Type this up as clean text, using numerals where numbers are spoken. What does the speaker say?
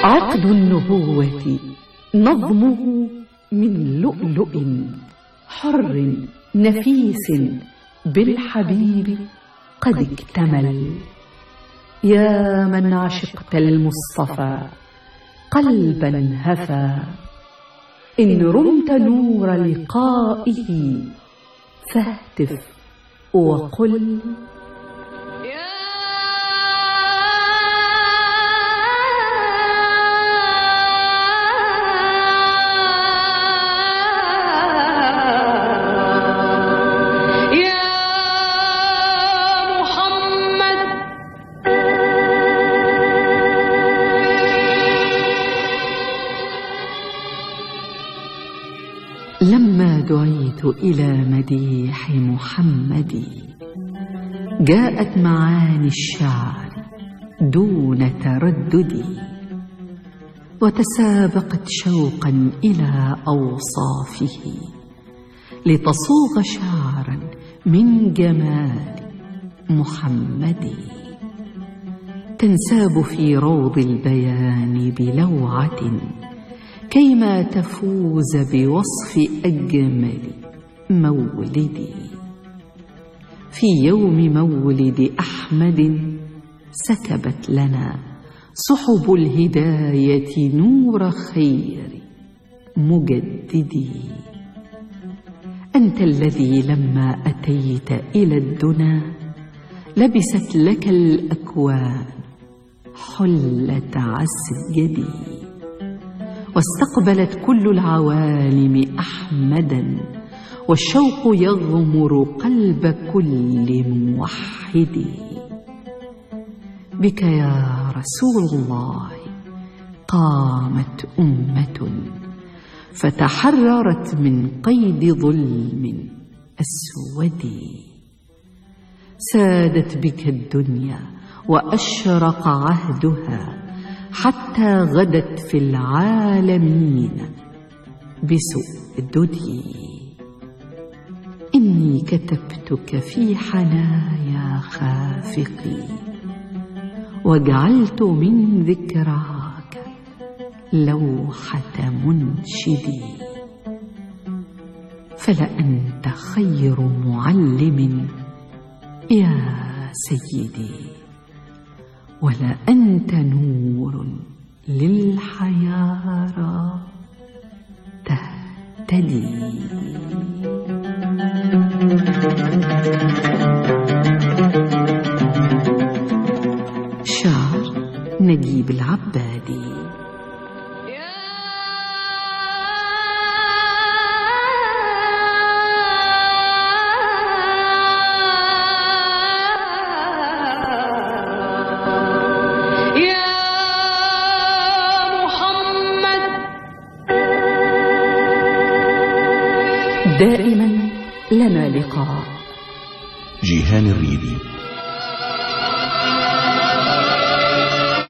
عقد النبوة نظمه من لؤلؤ حر نفيس بالحبيب قد اكتمل. يا من عشقت المصطفى قلبا هفى، إن رمت نور لقائه فاهتف وقل لما دعيت إلى مديح محمد جاءت معاني الشعر دون تردد، وتسابقت شوقا إلى أوصافه لتصوغ شعرا من جمال محمد. تنساب في روض البيان بلوعة كيما تفوز بوصف أجمل مولد. في يوم مولد أحمد سكبت لنا سحب الهداية نور خير مجدد. أنت الذي لما أتيت إلى الدنا لبست لك الأكوان حلة عسجدي، واستقبلت كل العوالم أحمدا، والشوق يغمر قلب كل موحد. بك يا رسول الله قامت أمة فتحررت من قيد ظلم أسود. سادت بك الدنيا وأشرق عهدها حتى غدت في العالمين بسؤددي. إني كتبتك في حنايا خافقي، وجعلت من ذكراك لوحة منشدي. فلأنت خير معلم يا سيدي، ولأنت نور للحيارى تهتدي. شعر نجيب العبادي. دائما لنا لقاء. جيهان الريبي.